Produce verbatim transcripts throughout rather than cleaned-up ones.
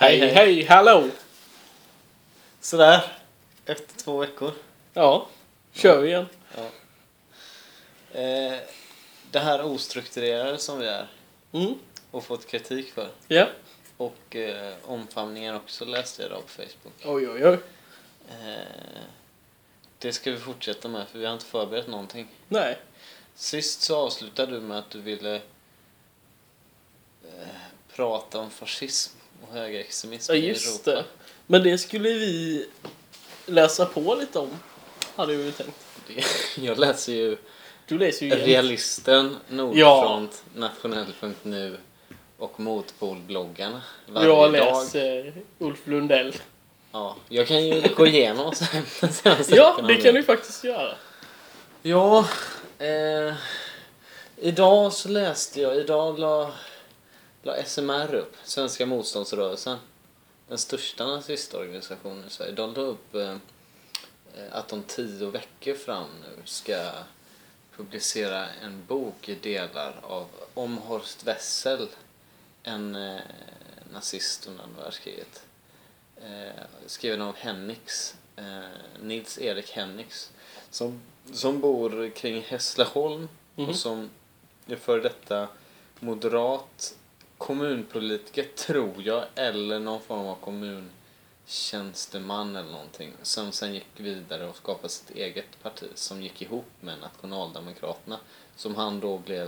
Hej, hej, hej, hallå! Sådär, efter två veckor. Ja, kör vi igen. Ja. Eh, det här ostrukturerade som vi är Mm. och fått kritik för. Ja. Och eh, omfamningar också läste jag idag på Facebook. Oj, oj, oj. Eh, det ska vi fortsätta med för vi har inte förberett någonting. Nej. Sist så avslutade du med att du ville eh, prata om fascism och högerextremism Ja, i just Europa. det. Men det skulle vi läsa på lite om, hade vi tänkt. Det, jag läser ju Du läser ju igen. Realisten, Nordfront, ja. Nationell punkt nu och Motpolbloggarna. Varje Jag dag. läser Ulf Lundell. Ja, jag kan ju gå igenom och sen, sen Ja, det kan du faktiskt göra. Ja, eh, idag så läste jag, idag la, la S M R upp, Svenska motståndsrörelsen, den största nazistorganisationen i Sverige. De la upp eh, att de tio veckor fram nu ska publicera en bok i delar av om Horst Wessel, en eh, nazist under andra världskriget. Eh, skriven av Hennix, eh, Nils Erik Hennix, som, som bor kring Hässleholm mm-hmm. och som är för detta moderat kommunpolitiker, tror jag, eller någon form av kommuntjänsteman eller någonting, som sen gick vidare och skapade sitt eget parti som gick ihop med Nationaldemokraterna, som han då blev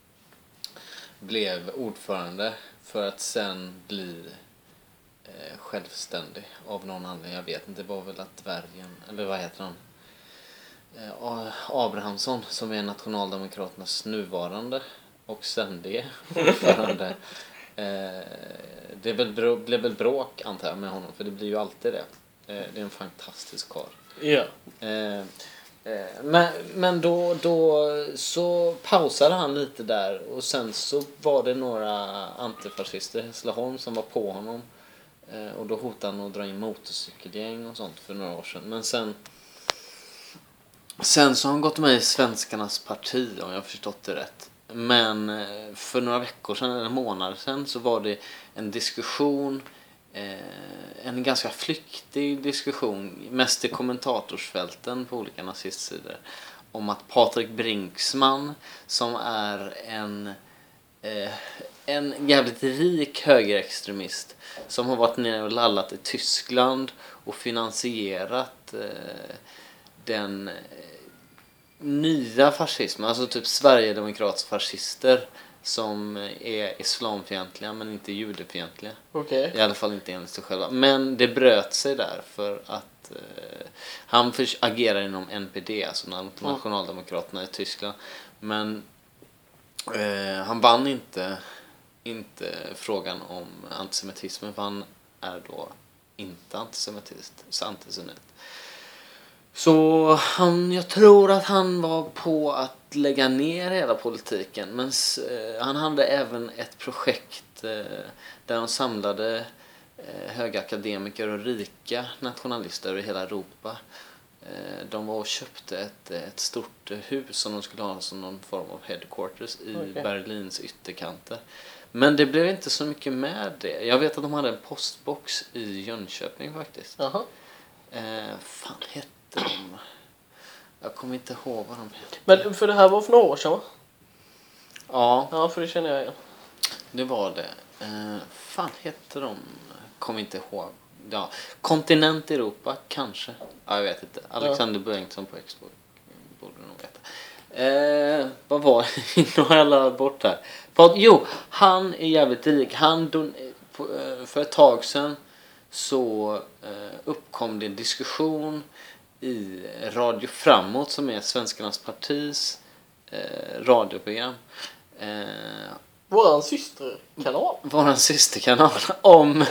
blev ordförande för att sen bli eh, självständig av någon anledning. Jag vet inte, det var väl att Dvärgen, eller vad heter han? Eh, Abrahamsson, som är Nationaldemokraternas nuvarande och ständige ordförande. eh, det blev väl, blev väl bråk, antar jag, med honom, för det blir ju alltid det. Eh, det är en fantastisk karl. Ja. Eh, Men, men då, då så pausade han lite där och sen så var det några antifascister i Hässleholm som var på honom och då hotade han att dra in motorcykelgäng och sånt för några år sedan. Men sen sen så har han gått med i Svenskarnas parti, om jag har förstått det rätt. Men för några veckor sedan eller månader sedan så var det en diskussion, en ganska flyktig diskussion, mest i kommentatorsfälten på olika nazistsidor, om att Patrik Brinksman, som är en eh, en jävligt rik högerextremist som har varit nere och lallat i Tyskland och finansierat eh, den eh, nya fascismen, alltså typ Sverigedemokratiska fascister som är islamfientliga men inte judefientliga. Okay. I alla fall inte enligt sig själva. Men det bröt sig där för att eh, han agerar inom N P D, alltså Nationaldemokraterna i Tyskland. Men eh, han vann inte, inte frågan om antisemitismen, för han är då inte antisemitist, så antisemit. Så han, jag tror att han var på att lägga ner hela politiken, men eh, han hade även ett projekt eh, där de samlade eh, höga akademiker och rika nationalister i hela Europa. Eh, de var och köpte ett, ett stort hus som de skulle ha som någon form av headquarters i okay. Berlins ytterkanter. Men det blev inte så mycket med det. Jag vet att de hade en postbox i Jönköping faktiskt. Uh-huh. Eh, fan hette de? Jag kommer inte ihåg vad de heter. Men för det här var för några år sedan, va? Ja. Ja, för det känner jag igen. Det var det. Eh, fan heter de? Kommer inte ihåg. Ja, Kontinent Europa, kanske. Ja, jag vet inte. Alexander ja. Bengtsson på Expo borde nog veta. Eh, vad var det? Nu har jag laddat bort här. För, jo, han är jävligt rik. Han don, för ett tag sedan så eh, uppkom det en diskussion i Radio Framåt, som är Svenskarnas partis eh, radioprogram. Eh, Våran systerkanal. Våran systerkanal om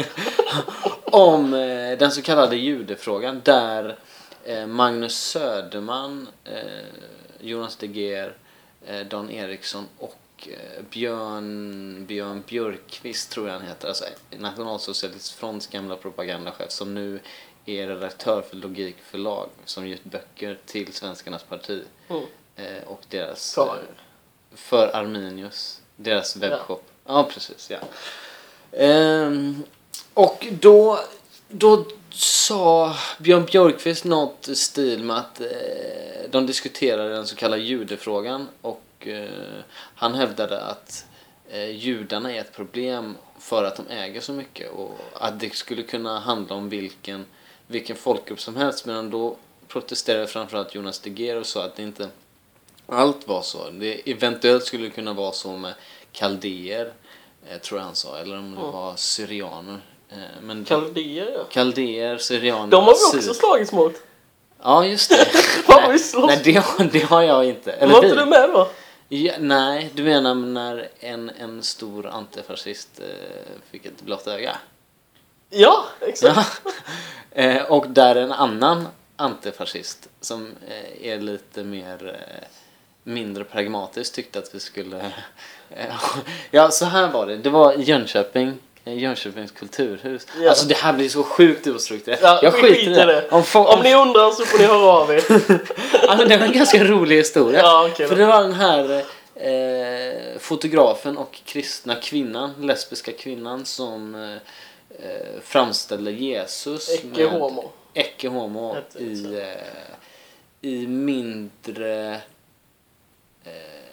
om eh, den så kallade judefrågan, där eh, Magnus Söderman, eh, Jonas De Geer, eh, Dan Eriksson och eh, Björn Björn Björkqvist, tror jag han heter, alltså Nationalsocialistisk fronts gamla propagandachef, som nu är redaktör för Logik förlag, som gjort böcker till Svenskarnas parti mm. eh, och deras för, eh, för Arminius, deras webbshop. Ja, ja precis, ja. Ehm, och då, då sa Björn Björkqvist något i stil med att eh, de diskuterade den så kallade judefrågan och eh, han hävdade att eh, judarna är ett problem för att de äger så mycket och att det skulle kunna handla om vilken, vilken folkgrupp som helst, men då protesterade framförallt Jonas De Geer och sa att det inte allt var så. Det eventuellt skulle kunna vara så med kaldéer, eh, tror jag han sa, eller om det Mm. var syrianer. Eh, men Kaldéer, ja. Kaldéer, syrianer, De har vi också assyr- slagits mot. Ja, just det. Vad har vi nej, slåss? nej, det har, det har jag inte. Eller Var vi. inte du med då? Ja, nej, du menar när en, en stor antifascist eh, fick ett blått öga? Ja, exakt. Ja. eh, och där en annan antifascist som eh, är lite mer eh, mindre pragmatisk tyckte att vi skulle eh, ja, så här var det. Det var i Jönköping, eh, Jönköpings kulturhus. Ja. Alltså det här blir så sjukt ostrukturerat. Ja, jag vi skiter i skiter det. det. Om, få, Om ni undrar så får ni höra av er. ja, men det var en ganska rolig historia. Ja, okej då. För det var den här eh, fotografen och kristna kvinnan, lesbiska kvinnan som eh, eh, framställde Jesus Ecce med homo. Ecce homo Hette det så. i, eh, i mindre eh,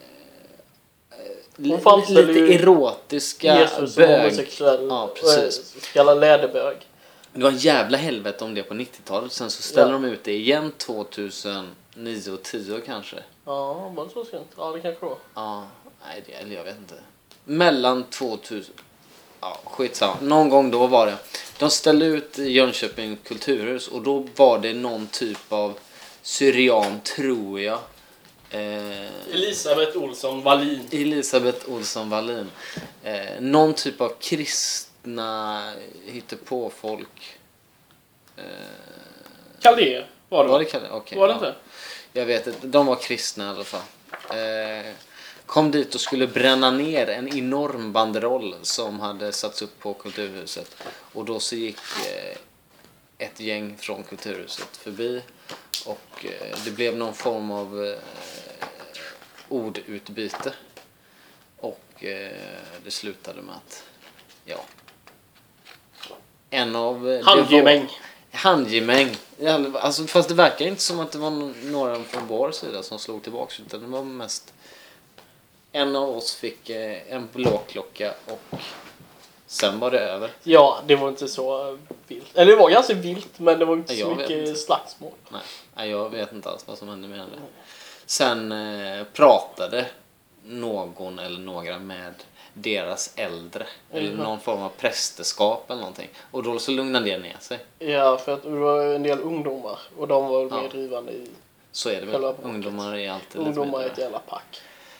Hon li- framställde lite ju erotiska Jesus som bög. homosexuell. Ja, precis. eh, Så kallad läderbög. Det var en jävla helvete om det på nittiotalet. Sen så ställde Ja. de ut det igen tvåtusennio och tio kanske. Ja, var det så sent? Ja, det kanske var. Ja, nej, det, eller jag vet inte. Mellan tvåtusen... Ja, skitsamma. Någon gång då var det. De ställde ut i Jönköping kulturhus och då var det någon typ av syrian, tror jag. Eh, Elisabeth Olsson Wallin. Elisabeth Olsson Wallin. Eh, någon typ av kristna hittepå-folk. Eh, Kaldéer var det. var det Kalle? Okej, Var det ja. inte? Jag vet inte, de var kristna i alla fall. Eh, kom dit och skulle bränna ner en enorm banderoll som hade satts upp på kulturhuset. Och då så gick eh, ett gäng från kulturhuset förbi och eh, det blev någon form av eh, ordutbyte. Och eh, det slutade med att, ja, en av... eh, det var- Handgemäng. Handgemäng. Alltså, fast det verkar inte som att det var några från vår sida som slog tillbaka, utan det var mest en av oss fick eh, en blåklocka och sen var det över. Ja, det var inte så vilt. Eller det var ganska vilt, men det var inte Jag så vet mycket inte. slagsmål. Nej, nej, jag vet inte alls vad som hände med det. Sen eh, pratade någon eller några med deras äldre eller Mhm. någon form av prästerskap eller någonting. Och då så lugnade det ner sig. Ja, för att det var en del ungdomar och de var Ja. mer drivande i Så är det väl. Själva bråket. Ungdomar är alltid lite ungdomar i mer- ett jävla pack.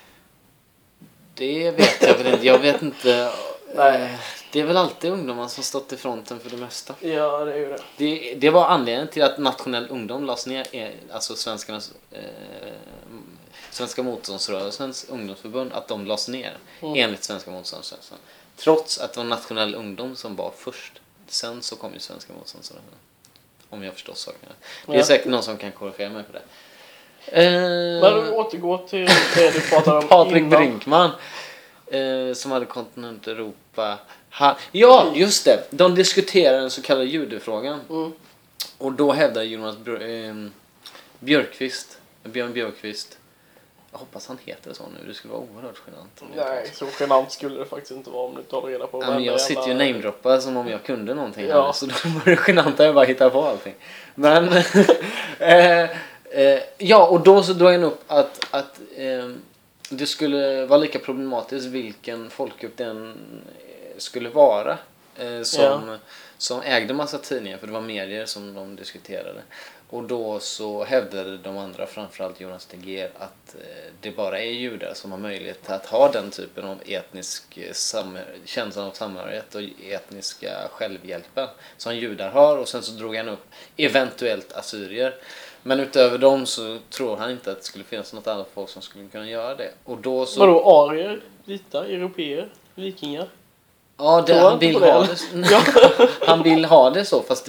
Det vet jag väl inte. Jag vet inte. Nej. Eh, Det är väl alltid ungdomar som stått i fronten för det mesta. Ja, det är ju det. Det, det var anledningen till att Nationell ungdom lades ner, eh, alltså svenskarnas, eh, Svenska motståndsrörelsens ungdomsförbund, att de lades ner Mm. enligt Svenska motståndsrörelsen. Trots att det var Nationell ungdom som var först. Sen så kom ju Svenska motståndsrörelsen. Om jag förstår saken. Det är Ja. säkert någon som kan korrigera mig på det. Eh, Men återgå till det du pratade om Patrik innan. Brinkman eh, som hade kontinent Europa. Ha, ja, just det. De diskuterade den så kallade judefrågan. Mm. Och då hävdade Jonas Björ, eh, Björkqvist, Björn Björkqvist, jag hoppas han heter så nu, det skulle vara oerhört genant. om det Nej, inte så genant skulle det faktiskt inte vara om du tar reda på var. Ja, men jag varenda sitter ju jävla- namedroppar som om jag kunde någonting Ja. här, så då var det genant att jag bara hittar på allting. Men eh, eh, ja, och då så drog jag upp att, att eh, det skulle vara lika problematiskt vilken folkgrupp den eh, skulle vara eh, som, Ja. som ägde massa tidningar, för det var medier som de diskuterade. Och då så hävdade de andra, framförallt Jonas De Geer, att eh, det bara är judar som har möjlighet att ha den typen av etnisk eh, sam- känsla av samhörighet och etniska självhjälpen som judar har. Och sen så drog han upp eventuellt assyrier. Men utöver dem så tror han inte att det skulle finnas något annat folk som skulle kunna göra det. Och då så... Vadå, arier, vita, europeer, vikingar? Ja, det, Tror han han inte vill på det, ha eller? det. Han vill ha det så, fast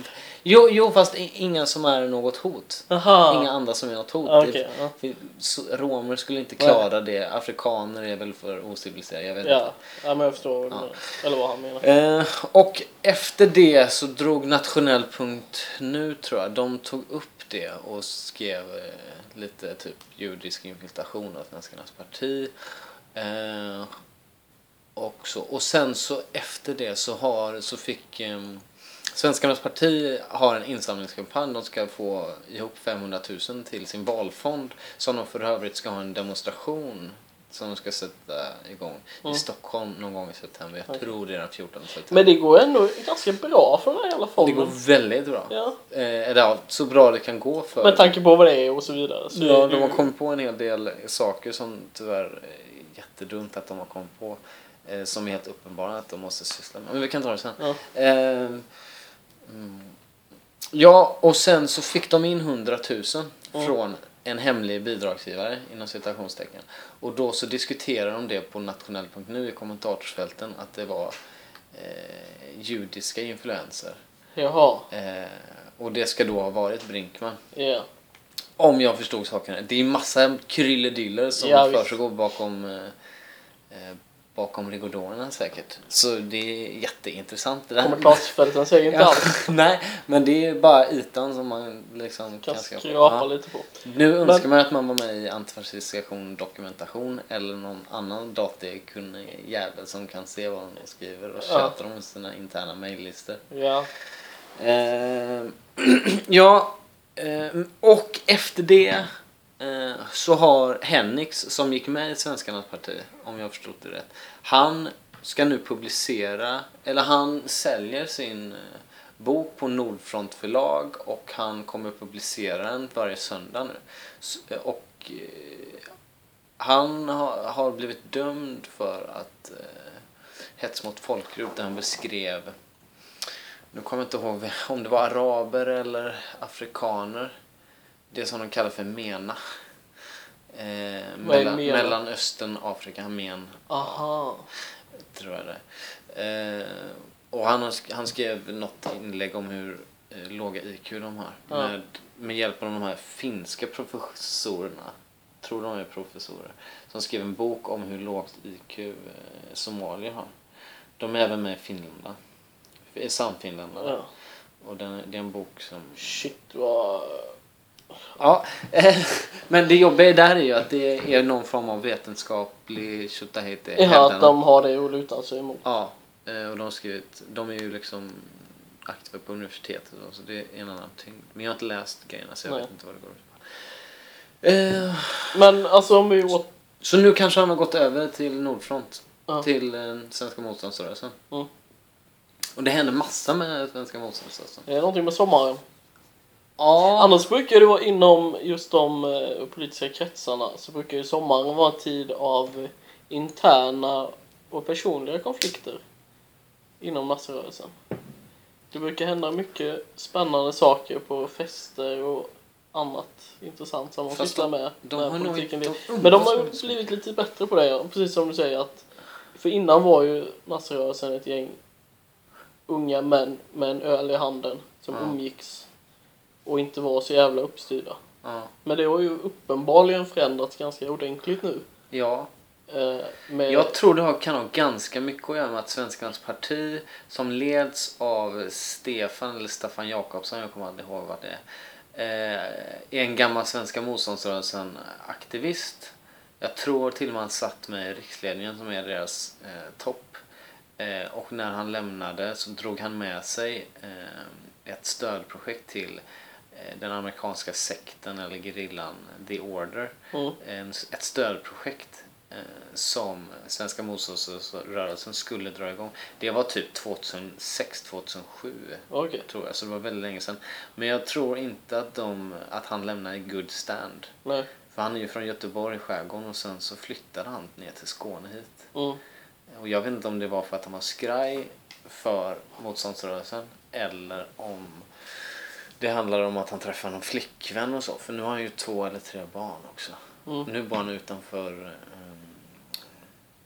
Jo, jo, fast i- inga som är något hot. Aha. Inga andra som är något hot. Ah, Det- okej, ja. för- så- romer skulle inte klara det. Afrikaner är väl för ociviliserade, jag vet inte. Ja. Ja, men jag förstår vad du Ja. menar. Eller vad han menar. Eh, och efter det så drog Nationell punkt nu, tror jag, de tog upp det och skrev eh, lite typ judisk infiltration av Svenskarnas parti. Eh, och, så. och sen så efter det så har så fick eh, Svenskarnas parti har en insamlingskampanj. De ska få ihop femhundratusen till sin valfond, som de för övrigt ska ha en demonstration som de ska sätta igång Mm. i Stockholm någon gång i september. Jag Okej. tror det är den fjortonde september. Men det går ändå ganska bra för den här jävla Det fonden. går väldigt bra. Ja. Eh, eller ja, så bra det kan gå för. Med tanke på vad det är och så vidare. Så Ja, är det de har ju- kommit på en hel del saker som tyvärr är jättedumt att de har kommit på. Eh, som är helt uppenbara att de måste syssla med. Men vi kan ta det sen. Ja. Eh, mm. Ja, och sen så fick de in hundratusen Mm. från en hemlig bidragsgivare inom citationstecken. Och då så diskuterar de det på nationell punkt nu i kommentarsfälten att det var eh, judiska influenser. Jaha. Eh, och det ska då ha varit Brinkman. Ja. Om jag förstod saken. Det är massa kryllediller som Ja, visst. försiggår bakom eh, eh, bakom rigordorerna säkert. Så det är jätteintressant det där. Kommentarsfälten säger inte Ja, allt. nej, men det är bara ytan som man liksom Kan kan skrapa ja. lite på. Nu önskar Men- man att man var med i antifascistisk aktion dokumentation eller någon annan datakunnig jävel som kan se vad de skriver och Ja. köta dem i sina interna mejllistor. Ja. Eh, ja, eh, och efter det eh, så har Hennix, som gick med i Svenskarnas parti, om jag har förstått det rätt, han ska nu publicera, eller han säljer sin eh, bok på Nordfront förlag och han kommer publicera den varje söndag nu. S- eh, och eh, han har, har blivit dömd för att eh, hets mot folkgrupp, där han beskrev, nu kommer jag inte ihåg om det var araber eller afrikaner. Det som de kallar för MENA. Eh, Vad är mellan, MENA? Mellanöstern, Afrika, men Aha. tror jag det. Eh, och han, har sk- han skrev något inlägg om hur eh, låga I Q de har. Ja. Med, med hjälp av de här finska professorerna. Tror de är professorer. Som skrev en bok om hur lågt I Q eh, somalier har. De är även med i Finland. I Samfinländarna. Ja. Och den, det är en bok som... Shit vad... Ja, eh, men det jobbiga där är ju att det är någon form av vetenskaplig tjotahejti. Ja, att de har det att luta sig emot. Ja, eh, och de har skrivit, de är ju liksom aktiva på universitetet och så det är en annan tyngd. Men jag har inte läst grejerna så jag Nej. vet inte vad det går ut på. Eh, Men alltså om vi åt... så nu kanske han har gått över till Nordfront, Ja. till eh, Svenska motståndsrörelsen. Mm. Och det händer massa med Svenska motståndsrörelsen. Det är någonting med sommaren. Ja, Annars brukar det vara inom just de eh, politiska kretsarna, så brukar ju sommaren vara en tid av interna och personliga konflikter inom nassrörelsen. Det brukar hända mycket spännande saker på fester och annat intressant som man Fast sysslar med. de när har nog politiken inte- led- Men de har ju blivit lite bättre på det, ja. Precis som du säger. Att, för innan var ju nassrörelsen ett gäng unga män med en öl i handen som Ja. umgicks och inte var så jävla uppstyrda. ja, Men det har ju uppenbarligen förändrats ganska ordentligt nu. ja. Eh, med... Jag tror det har, kan ha ganska mycket att göra med att Svenskarnas parti, som leds av Stefan eller Staffan Jakobsson, jag kommer aldrig ihåg vad det är, eh, är en gammal Svenska motståndsrörelsen-aktivist. Jag tror till och med han satt med i riksledningen som är deras eh, topp. Eh, och när han lämnade så drog han med sig eh, ett stödprojekt till eh, den amerikanska sekten eller gerillan The Order. Mm. En, ett stödprojekt eh, som Svenska motståndsrörelsen skulle dra igång. Det var typ tjugohundrasex tjugohundrasju Okej. tror jag, så det var väldigt länge sedan. Men jag tror inte att, de, att han lämnade i good stand. Nej. För han är ju från Göteborg, skärgården, och sen så flyttade han ner till Skåne hit. Mm. Och jag vet inte om det var för att han var skraj för motståndsrörelsen eller om det handlar om att han träffar någon flickvän och så. För nu har han ju två eller tre barn också. Mm. Nu bor han utanför um,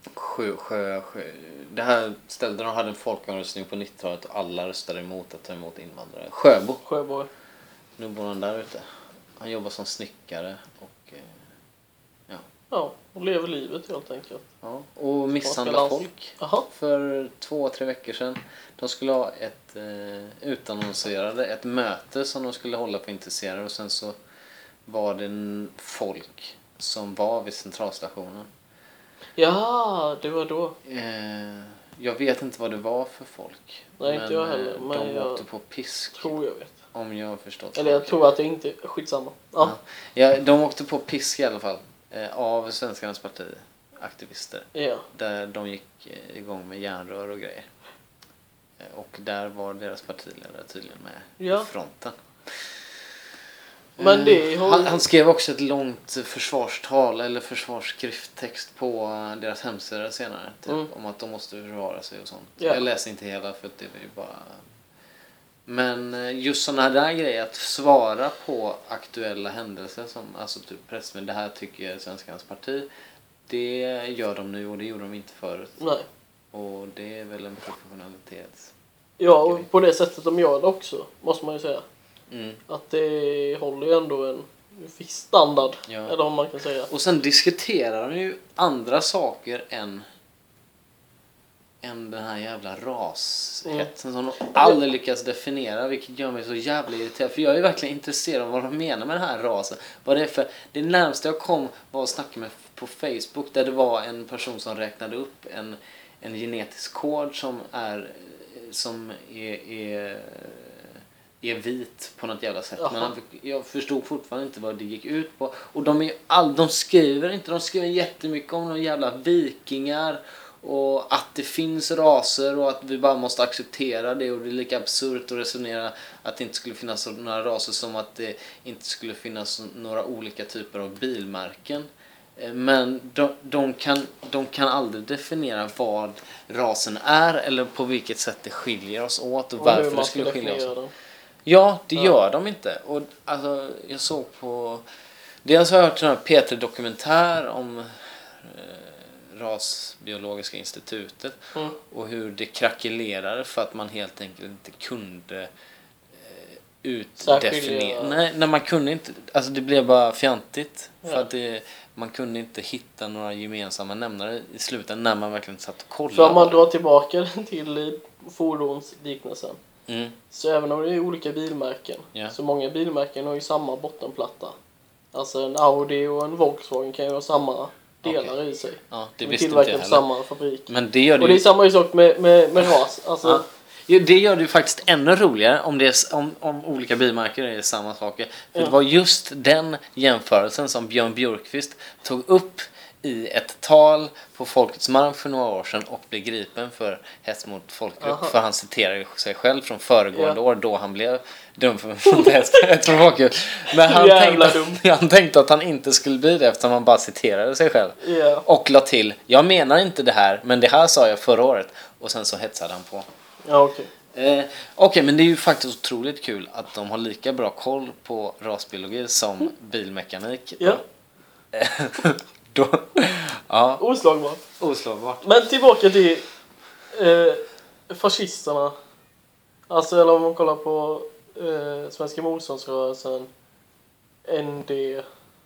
Sjö, sjö, sjö. Det här ställde de hade en folkomröstning på nittiotalet och alla röstade emot att ta emot invandrare. Sjöbo. Sjöbo. Nu bor han där ute. Han jobbar som snickare och eh, ja. Ja, och lever livet helt enkelt. Ja, och misshandlar Lands- folk. Aha. För två, tre veckor sedan. De skulle ha ett eh, utannonserade, ett möte som de skulle hålla på intresserade och sen så var det en folk som var vid centralstationen. Ja, det var då. Eh, jag vet inte vad det var för folk. Nej, inte jag heller, eh, men de jag åkte på pisk. Tror jag vet. Om jag har förstått. Eller jag saken. tror att det inte är skitsamma. Ja. Ja. Ja, de åkte på pisk i alla fall. Eh, av Svenskarnas parti. Aktivister. Ja. Där de gick eh, igång med järnrör och grejer. Eh, och där var deras partiledare tydligen med Ja. i fronten. Men det har... han, han skrev också ett långt försvarstal eller försvarsskrifttext på deras hemsida senare. Typ, Mm. om att de måste försvara sig och sånt. Ja. Jag läser inte hela för att det är ju bara... Men just sådana där grejer, att svara på aktuella händelser som alltså typ pressmeddelanden, det här tycker Svenskarnas parti, det gör de nu och det gjorde de inte förut. Nej. Och det är väl en professionalitet. Ja, och på det sättet de gör det också, måste man ju säga. Mm. Att det håller ju ändå en viss standard, Ja. eller om man kan säga. Och sen diskuterar de ju andra saker än än den här jävla rashetsen Mm. som de aldrig lyckas definiera, vilket gör mig så jävla irriterad. För jag är verkligen intresserad av vad de menar med den här rasen. Vad det är för... Det närmaste jag kom var att snacka med på Facebook där det var en person som räknade upp en, en genetisk kod som är som är, är, är vit på något jävla sätt. Jaha. Men han, jag förstod fortfarande inte vad det gick ut på. Och de, är all, de skriver inte, de skriver jättemycket om de jävla vikingar och att det finns raser och att vi bara måste acceptera det, och det är lika absurt att resonera att det inte skulle finnas några raser som att det inte skulle finnas några olika typer av bilmärken. Men de, de, kan, de kan aldrig definiera vad rasen är eller på vilket sätt det skiljer oss åt och, Och varför hur det man skulle ska skilja oss definiera åt. den. Ja, det Ja. gör de inte. Och alltså, jag såg på... Dels har jag hört en här P tre-dokumentär om eh, Rasbiologiska institutet Mm. och hur det krackelerade för att man helt enkelt inte kunde eh, utdefiniera. Särskilja. Nej, när man kunde inte... Alltså det blev bara fjantigt. För Ja. att det, man kunde inte hitta några gemensamma nämnare i slutet när man verkligen satt och kollade. För om man drar tillbaka den till fordonsliknelsen. Mm. Så även om det är olika bilmärken, Ja. så många bilmärken har ju samma bottenplatta. Alltså en Audi och en Volkswagen kan ju ha samma delar Okej. i sig. Ja, det De visste inte tillverkar jag på heller. samma fabrik. Men det gör det Och det är ju... samma sak med, med, med ras. Alltså, Ja. Jo, det gör det ju faktiskt ännu roligare om, det är, om, om olika bilmärken är samma saker. För Ja. det var just den jämförelsen som Björn Björkqvist tog upp i ett tal på Folkets mark för några år sedan och blev gripen för hets mot folkgrupp. Aha. För han citerade sig själv från föregående Ja. år då han blev dömd för för hets hets mot folkgrupp. Men han Jävla tänkte, han tänkte att han inte skulle bli det eftersom han bara citerade sig själv. ja. Och la till, jag menar inte det här, men det här sa jag förra året. Och sen så hetsade han på. Ja, okej. Eh, Okej, okay, men det är ju faktiskt otroligt kul att de har lika bra koll på rasbiologi som bilmekanik. Ja, Då, ja, oslagbart. oslagbart. Men tillbaka till eh, fascisterna. Alltså, eller om man kollar på eh, Svenska motståndsrörelsen, N D,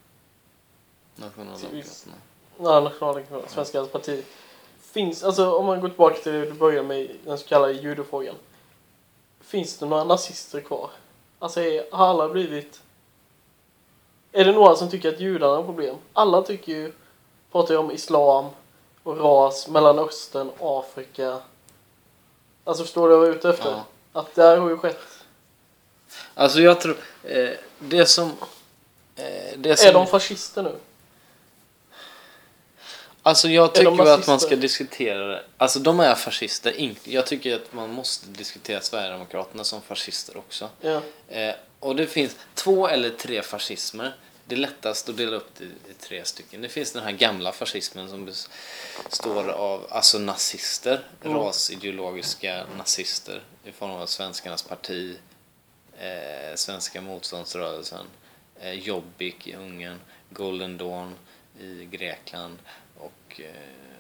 Nationaldemokraterna. nej, Nationaldemokraterna, Svenska parti. Finns, alltså om man går tillbaka till det du började med, den så kallade judofrågan. Finns det några nazister kvar? Alltså, är, har alla blivit... Är det några som tycker att judarna är ett problem? Alla tycker ju, pratar ju om islam och ras, Mellanöstern, Afrika. Alltså, förstår du vad jag är ute efter? Ja. Att det här har ju skett. Alltså jag tror, eh, det som... Eh, det som Är de fascister nu? Alltså jag de tycker ju att man nazister? ska diskutera det. Alltså de är fascister. In- Jag tycker att man måste diskutera Sverigedemokraterna som fascister också. Ja. Eh, och det finns två eller tre fascismer. Det är lättast att dela upp det i tre stycken. Det finns den här gamla fascismen som består av alltså nazister, Mm. rasideologiska nazister i form av Svenskarnas parti, eh, Svenska motståndsrörelsen, eh, Jobbik i Ungern, Golden Dawn i Grekland och, eh,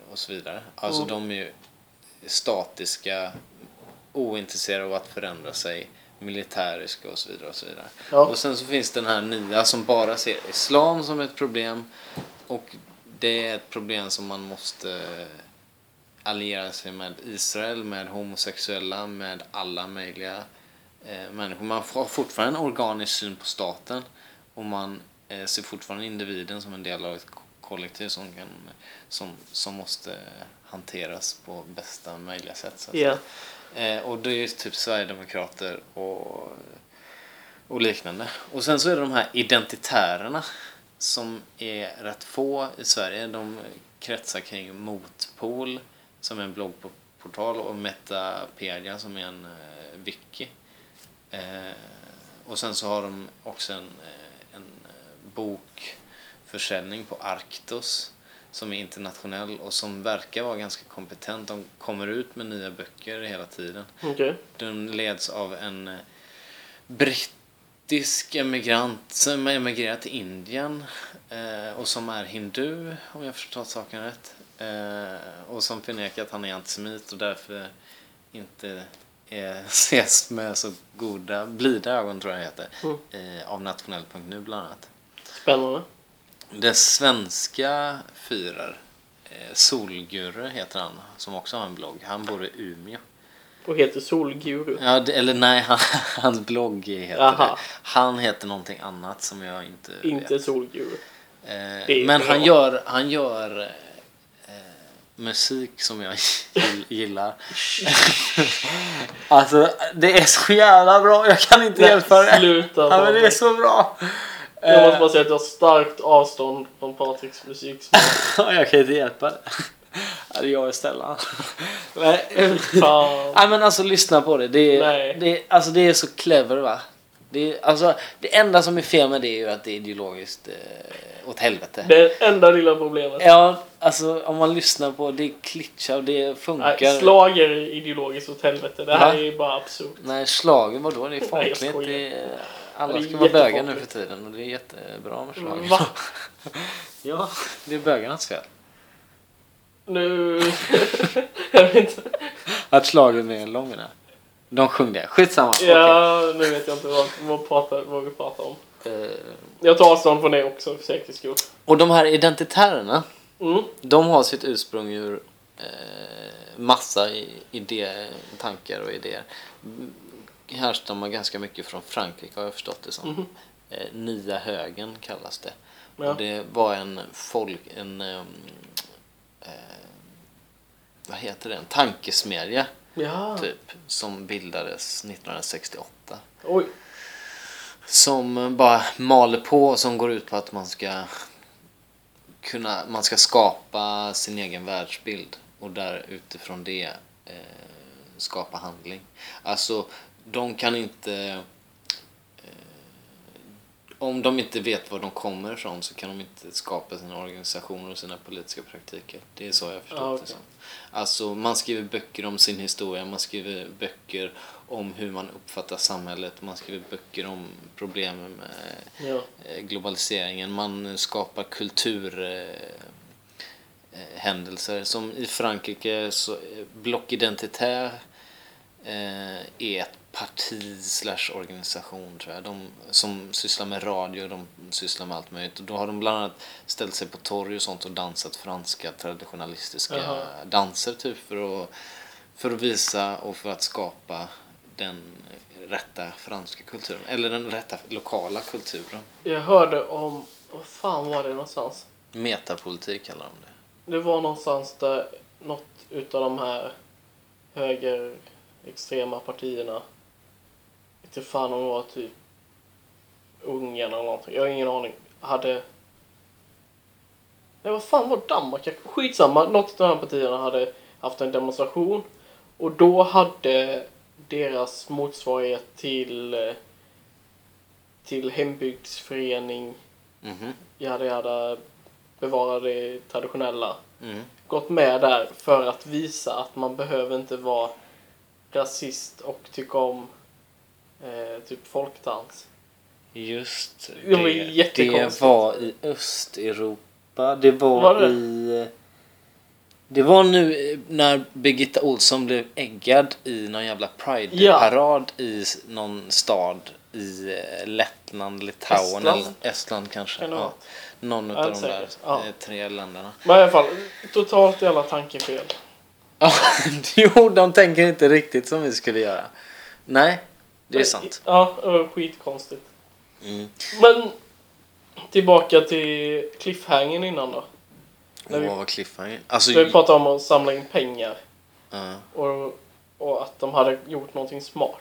och så vidare. Alltså Mm. de är ju statiska, ointresserade av att förändra sig, militäriska och så vidare och så vidare. Ja. Och sen så finns den här nya som bara ser islam som ett problem, och det är ett problem som man måste alliera sig med Israel, med homosexuella, med alla möjliga eh, människor. Man har fortfarande en organisk syn på staten, och man eh, ser fortfarande individen som en del av ett kollektiv som, kan, som, som måste hanteras på bästa möjliga sätt. Så att Yeah. eh, och det är ju typ Sverigedemokrater och, och liknande. Och sen så är det de här identitärerna som är rätt få i Sverige. De kretsar kring Motpol, som är en bloggportal, och Metapedia som är en eh, wiki. Eh, och sen så har de också en, en bokförsäljning på Arctos som är internationell och som verkar vara ganska kompetent. De kommer ut med nya böcker hela tiden. Okay. Den leds av en brittisk emigrant som emigrerat till Indien eh, och som är hindu, om jag förstått saken rätt. Eh, och som förnekar att han är antisemit och därför inte är, ses med så goda, blida ögon, tror jag det heter, mm. eh, av nationell punkt nu bland annat. Spännande. Det svenska fyrar, eh, Solguru heter han, som också har en blogg. Han bor i Umeå. Och heter Solguru. Ja, det, eller nej, han, hans blogg heter Aha. det. Han heter någonting annat som jag inte Inte vet. Solguru. Eh, men han gör, han gör eh, musik som jag gillar. Alltså, det är så jävla bra. Jag kan inte Nej, hjälpa det. Sluta. Ja, men det är så bra. Jag måste bara säga att jag har starkt avstånd från Patriks musik. Jag kan inte hjälpa det. Ja, det är jag istället. Fan. Nej, men alltså lyssna på det. Det är, Nej. det är, alltså, det är så clever, va? Det, är, alltså, det enda som är fel med det är ju att det är ideologiskt eh, åt helvete. Det är enda lilla problemet. Ja, alltså om man lyssnar på det, klitchar och det funkar. Nej, slager är ideologiskt åt helvete. Det här Va? är bara absurt. Nej, slagen vadå? Det är Nej, jag folkligt. skojar. Det är, alla Det är ska vara bögar nu jättefolkligt. för tiden och det är jättebra med slagen. Va? Ja, det är bögarnas fel. Nu... jag vet inte. Att slagen är långa. De sjöng det. Skitsamma. Ja, nu vet jag inte vad, vad, pratar, vad vi pratar om. Uh, Jag tar avstånd från det också för säkerhets skull. och de här identitärerna, Mm. de har sitt ursprung ur eh, massa idéer, tankar och idéer. Härstammar ganska mycket från Frankrike, har jag förstått det som. Mm. Eh, nya högen kallas det. Ja. Och det var en folk, en eh, eh, vad heter det, en tankesmedja Ja. typ, som bildades nittonhundrasextioåtta. Oj. Som bara maler på och som går ut på att man ska kunna, man ska skapa sin egen världsbild och där utifrån det eh, skapa handling. Alltså de kan inte eh, om de inte vet var de kommer ifrån så kan de inte skapa sina organisationer och sina politiska praktiker. Det är så jag förstått Ah, okay. det som. Alltså man skriver böcker om sin historia, man skriver böcker om hur man uppfattar samhället, man skriver böcker om problemen med Ja. globaliseringen, man skapar kultur eh, händelser som i Frankrike så Bloc Identitaire eh, är ett parti slash organisation, tror jag, de som sysslar med radio, de sysslar med allt möjligt, och då har de bland annat ställt sig på torg och sånt och dansat franska traditionalistiska Aha. danser typ för att, för att visa och för att skapa den rätta franska kulturen eller den rätta lokala kulturen. Jag hörde om, vad fan var det någonstans? Metapolitik kallar de det. Det var någonstans där något utav de här högerextrema partierna, inte fan om det var typ Ungern eller någonting, jag har ingen aning, hade, nej vad fan var Danmark? Skitsamma, något av de här partierna hade haft en demonstration och då hade deras motsvarighet till till hembygdsförening, Mhm. jag hade, hade bevara det traditionella, Mm. gått med där för att visa att man behöver inte vara rasist och tycka om eh, typ folkdans. Just Det var det. jättekonstigt. Det var i Östeuropa. Det var, Var det? i Det var nu eh, när Birgitta Olsson blev äggad i någon jävla Pride-parad i s- någon stad i eh, Lettland, Litauen Estland? eller Estland kanske. Kan det Ja. vara? Någon Jag av är de inte där säker. Ja. eh, tre länderna. Men i alla fall, totalt jävla tankefel. Ja, jo, de tänker inte riktigt som vi skulle göra. Nej, det är sant. Ja, det var skitkonstigt. Mm. Men tillbaka till cliffhangern innan då. När vi, Vad var cliffhanger? Alltså, vi pratade om att samla in pengar ja. och, och att de hade gjort någonting smart.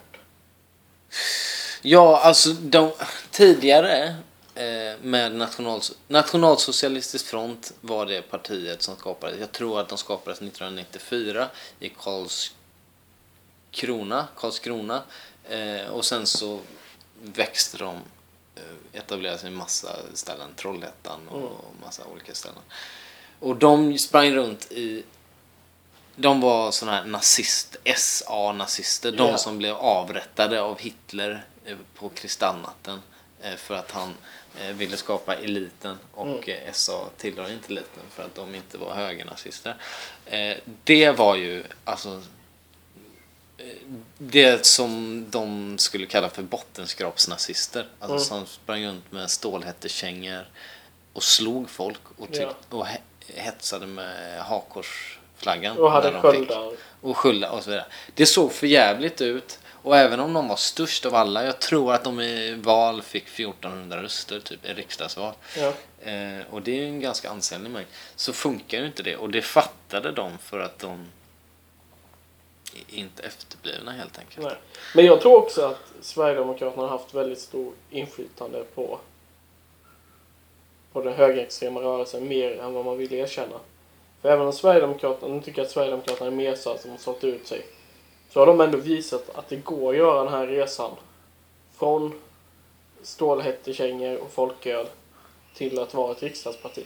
Ja, alltså de tidigare eh, med national, Nationalsocialistisk front var det partiet som skapades. Jag tror att de skapades nittonhundranittiofyra i Karlskrona, Karlskrona eh, och sen så växte de, eh, etablerade sig i massa ställen, Trollhättan och Mm. massa olika ställen. Och de sprang runt i de var såna här nazist, S A-nazister. De Ja. som blev avrättade av Hitler eh, på kristallnatten. eh, För att han eh, ville skapa eliten. Och Mm. eh, S A tillhör inte eliten för att de inte var högernazister. Eh, Det var ju alltså eh, det som de skulle kalla för bottenskrapsnazister. Alltså Mm. som sprang runt med stålhättekängor och slog folk och, tyck- Ja. och he- hetsade med hakkorsflaggan. Och hade när de fick- sköldar. och skylla och så vidare. Det såg för jävligt ut. Och även om de var störst av alla, jag tror att de i val fick fjortonhundra röster typ i riksdagsval. Ja. Eh, och det är ju en ganska ansenlig mängd. Så funkar ju inte det. Och det fattade de för att de är inte efterblivna helt enkelt. Nej. Men jag tror också att Sverigedemokraterna har haft väldigt stor inflytande på på den högerextrema rörelsen mer än vad man vill erkänna. För även om Sverigedemokraterna, nu tycker jag att Sverigedemokraterna är mer så som har sålt ut sig, så har de ändå visat att det går att göra den här resan från stålhättekängor och folköl till att vara ett riksdagsparti.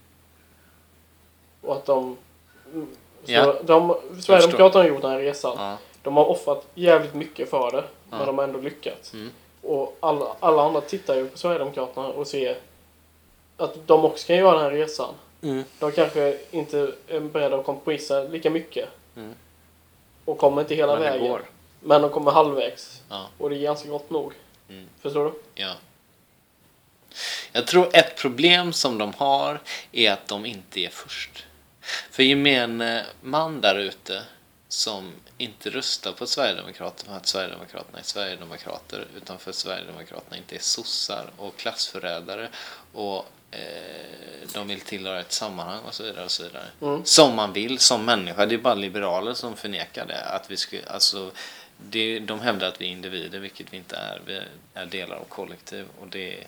Och att de, så Ja. de Sverigedemokraterna har gjort den här resan. Ja. De har offrat jävligt mycket för det, Ja. men de har ändå lyckats. Mm. Och alla, alla andra tittar ju på Sverigedemokraterna och ser att de också kan göra den här resan. Mm. De kanske inte är beredda att kompromissa lika mycket. Mm. Och kommer inte hela Men det vägen. går. Men de kommer halvvägs. Ja. Och det är ganska gott nog. Mm. Förstår du? Ja. Jag tror ett problem som de har är att de inte är först. För gemene man där ute som inte röstar på Sverigedemokraterna för att Sverigedemokraterna är Sverigedemokrater utan för att Sverigedemokraterna inte är sossar och klassförrädare och eh, de vill tillhöra ett sammanhang och så vidare och så vidare. Mm. Som man vill som människa. Det är bara liberaler som förnekar det. Att vi skulle, alltså, det, de hävdar att vi är individer, vilket vi inte är. Vi är delar av kollektiv och det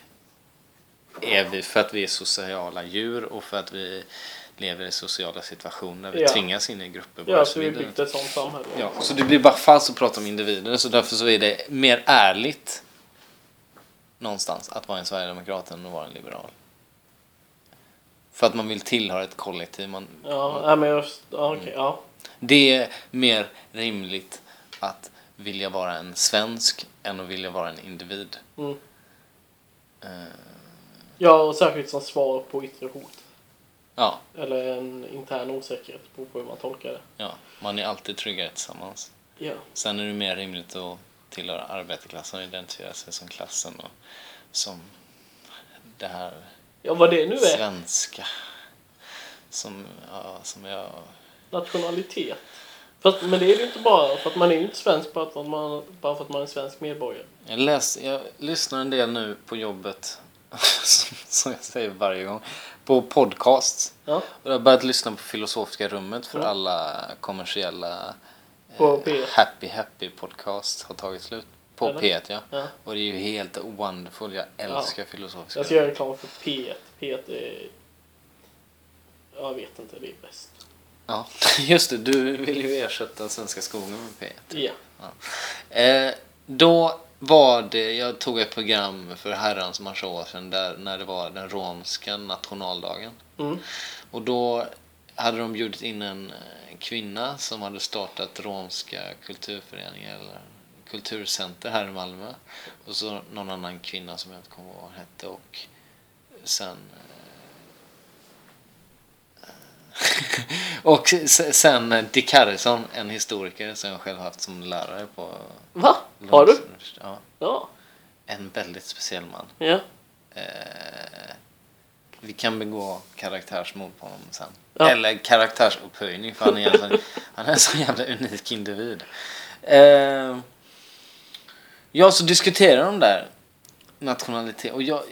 är vi för att vi är sociala djur och för att vi lever i sociala situationer. Vi Ja. tvingas in i grupper. bara Ja, så så vi vidare. byggt ett sånt samhälle. Ja, så det blir bara falskt att prata om individer. Så därför så är det mer ärligt någonstans att vara en sverigedemokrat än att vara en liberal. För att man vill tillhöra ett kollektiv. Man, Ja, ja men jag... Ja, okej. Ja. det är mer rimligt att vilja vara en svensk än att vilja vara en individ. Mm. Eh, Ja, och särskilt som svar på yttre hot. ja, Eller en intern osäkerhet på hur man tolkar det. ja, man är alltid tryggare tillsammans. Ja. Sen är det mer rimligt att tillhöra arbetarklassen och identifiera sig som klassen och som det här Ja, vad det nu är. svenska som, ja, som jag... Nationalitet. Fast, men det är det ju inte bara för att man är ju inte svensk bara för att man, bara för att man är svensk medborgare. Jag, läs, jag lyssnar en del nu på jobbet som, som jag säger varje gång på podcast. Ja. Och jag har börjat lyssna på Filosofiska rummet för Mm. alla kommersiella På P ett. Happy Happy podcast har tagit slut. På Eller? P ett, ja. Ja. Och det är ju helt wonderful. Jag älskar Filosofiska Jag ska göra reklam för P ett. P ett är... Jag vet inte, det är bäst. Ja, just det. Du vill ju ersätta Svenska skogen med P ett. Ja. Ja. Eh, då var det, jag tog ett program för herrans massa år sedan där, när det var den romska nationaldagen. Mm. Och då hade de bjudit in en eh, kvinna som hade startat romska kulturföreningar eller kulturcenter här i Malmö. Och så någon annan kvinna som jag inte kommer ihåg vad hon hette. Och sen... Eh, Och s- sen Dick Harrison, en historiker som jag själv haft som lärare på Va? Har du? Ja, Ja. en väldigt speciell man. Ja. Eh, vi kan begå karaktärsmord på honom sen. Ja. Eller karaktärsupphöjning, för han är, egentligen, han är en så jävla unik individ. Eh, ja, så diskuterar de där nationalitet. Och jag...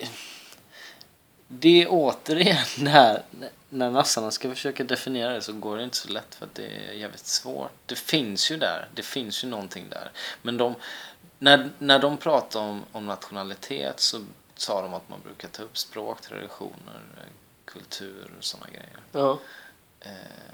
Det är återigen det här, när nassarna ska försöka definiera det så går det inte så lätt för att det är jävligt svårt. Det finns ju där, det finns ju någonting där. Men de, när, när de pratar om, om nationalitet så sa de att man brukar ta upp språk, traditioner, kultur och sådana grejer. Ja. Eh,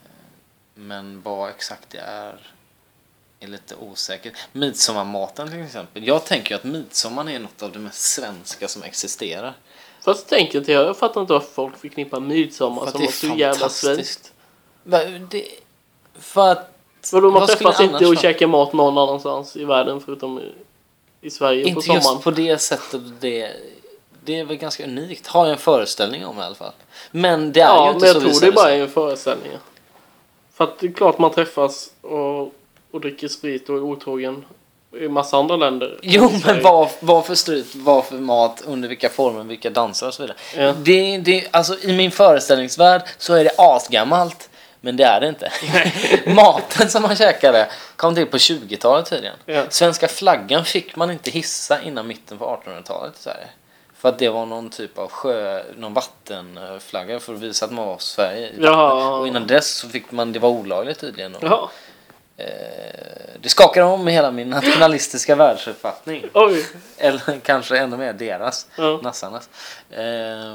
men vad exakt det är är lite osäkert. Midsommarmaten till exempel. Jag tänker att midsommar är något av det mest svenska som existerar. Fast tänker inte jag, jag fattar inte varför folk förknippar midsommar För som det är något så jävla fantastiskt. svenskt. Det, för att... Vadå, man vad skulle träffas inte annars och vara? käkar mat någon annanstans i världen förutom i, i Sverige på Inte sommaren. just på det sättet. Det, det är väl ganska unikt. Har jag en föreställning om i alla fall. Men det är ja, ju inte men jag så tror visar det är bara sig. en föreställning. För att det är klart man träffas och, och dricker sprit och är otrogen i massa andra länder. Jo, I men Sverige. vad, vad för stryt, vad för mat, under vilka former, vilka danser och så vidare. Ja. Det, det, alltså, i min föreställningsvärld så är det asgammalt. Men det är det inte. Maten som man käkade kom till på tjugotalet tydligen. Ja. Svenska flaggan fick man inte hissa innan mitten på artonhundratalet i Sverige. För att det var någon typ av sjö, någon vattenflagga för att visa att man var Sverige. Jaha. Och innan dess så fick man, det var olagligt tydligen. Och, Jaha. eh, det skakar om med hela min nationalistiska världsuppfattning. Oj. Eller kanske ännu mer deras, Ja. nassarnas. Eh,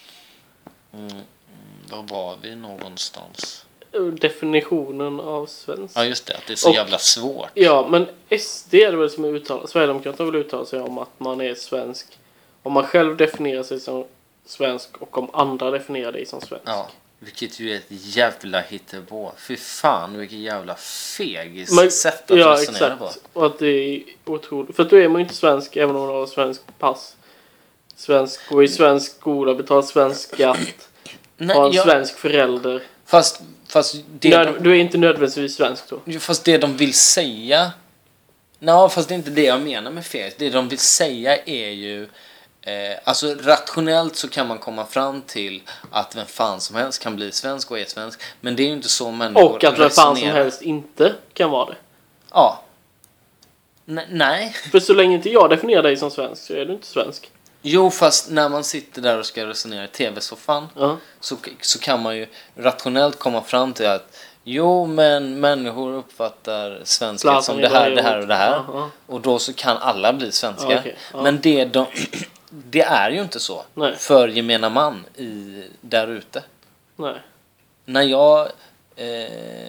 mm, var var vi någonstans? Definitionen av svensk. Ja, just det, att det är så Och- jävla svårt. Ja, men S D är det väl som är uttalat. Sverigedemokraterna vill uttala sig om att man är svensk. Om man själv definierar sig som svensk och om andra definierar dig som svensk. Ja, vilket ju är ett jävla hittepå. Fy fan, vilket jävla fegis Men- sätt att ja, resonera på. exakt. Och att det är otroligt. För att då är man ju inte svensk även om man har svensk pass. Svensk, går i svensk skola, betalar svensk skatt. Nej, har en jag- svensk förälder. Fast, fast, det Nöd, de, du är inte nödvändigtvis svensk då. fast det de vill säga... Nej, fast det är inte det jag menar med fegis. Det de vill säga är ju... Eh, alltså rationellt så kan man komma fram till att vem fan som helst kan bli svensk och är svensk. Men det är ju inte så människor Och att vem fan som resonerar. helst inte kan vara det. Ja. N- nej. För så länge inte jag definierar dig som svensk så är du inte svensk. Jo, fast när man sitter där och ska resonera i tv-soffan Ja. så, så kan man ju rationellt komma fram till att jo, men människor uppfattar svenskhet Zlatan som det här, det här och det här. Ja, ja. Och då så kan alla bli svenska. Ja, okej. Ja. Men det, de, det är ju inte så Nej. för gemena man i, där ute. Nej. När jag... Eh,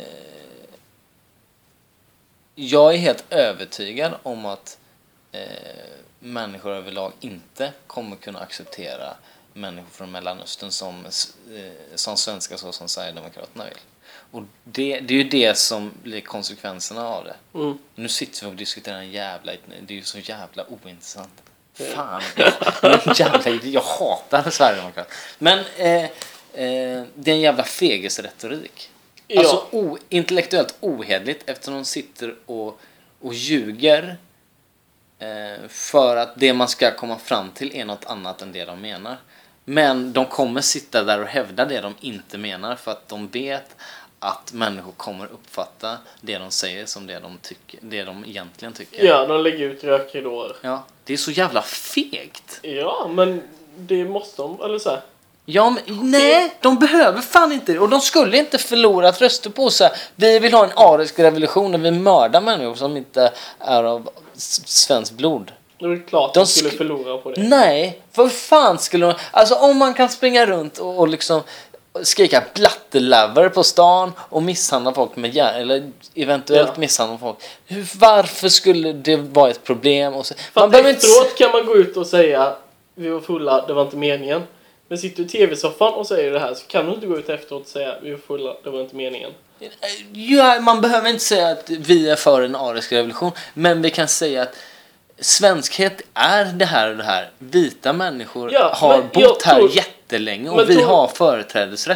jag är helt övertygad om att eh, människor överlag inte kommer kunna acceptera människor från Mellanöstern som, eh, som svenskar så som Sverigedemokraterna vill. Och det, det är ju det som blir konsekvenserna av det. Mm. Nu sitter vi och diskuterar en jävla... Det är ju så jävla ointressant. Fan, jag, jag, jävla, jag hatar Sverigedemokraterna. Men eh, eh, det är en jävla fegisretorik. Ja. Alltså o, intellektuellt ohederligt eftersom de sitter och, och ljuger eh, för att det man ska komma fram till är något annat än det de menar. Men de kommer sitta där och hävda det de inte menar för att de vet att människor kommer uppfatta det de säger som det de, tycker, det de egentligen tycker. Ja, de lägger ut rökridåer. Ja, det är så jävla fegt. Ja, men det måste de, eller så här. Ja, men nej, de behöver fan inte. Och de skulle inte förlorat röster på så här. Vi vill ha en arisk revolution där vi mördar människor som inte är av s- svenskt blod. Det är klart De de skulle sk- förlora på det. Nej, för fan skulle de... Alltså om man kan springa runt och, och liksom skrika blattelover på stan och misshandla folk med järn, eller eventuellt Ja. misshandla folk. Hur, varför skulle det vara ett problem? Och så, För man att behöver inte... efteråt kan man gå ut och säga vi var fulla, det var inte meningen. Men sitter du i tv-soffan och säger det här så kan du inte gå ut efteråt och säga vi var fulla, det var inte meningen. Ja, man behöver inte säga att vi är för en arisk revolution, men vi kan säga att svenskhet är det här och det här. Vita människor Ja, har men bott jag här tror- jättelänge och men vi tror- har företrädesrätt.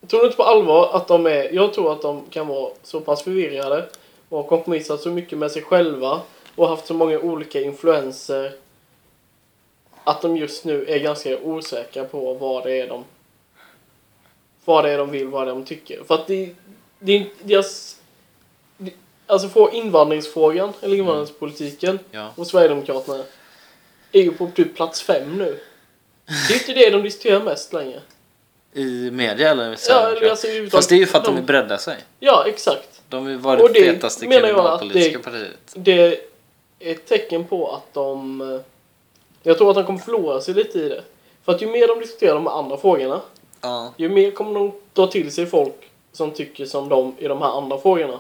tror du inte på allvar att de är... Jag tror att de kan vara så pass förvirrade och har kompromissat så mycket med sig själva och haft så många olika influenser att de just nu är ganska osäkra på vad det är de vad det är de vill, vad det är de tycker. För att det, det är deras... Det, alltså få invandringsfrågan, eller invandringspolitiken Mm. Ja. och Sverigedemokraterna är ju på typ plats fem nu. Det är inte det de diskuterar mest längre. I media eller i Ja, eller alltså, utan, Fast det är ju för att de, de vill bredda sig. Ja, exakt. De vill vara Och det det fetaste menar jag att kriminalpolitiska det- partiet. Det är ett tecken på att de... Jag tror att de kommer förlora sig lite i det. För att ju mer de diskuterar de andra frågorna, Ja. ju mer kommer de dra till sig folk som tycker som de i de här andra frågorna.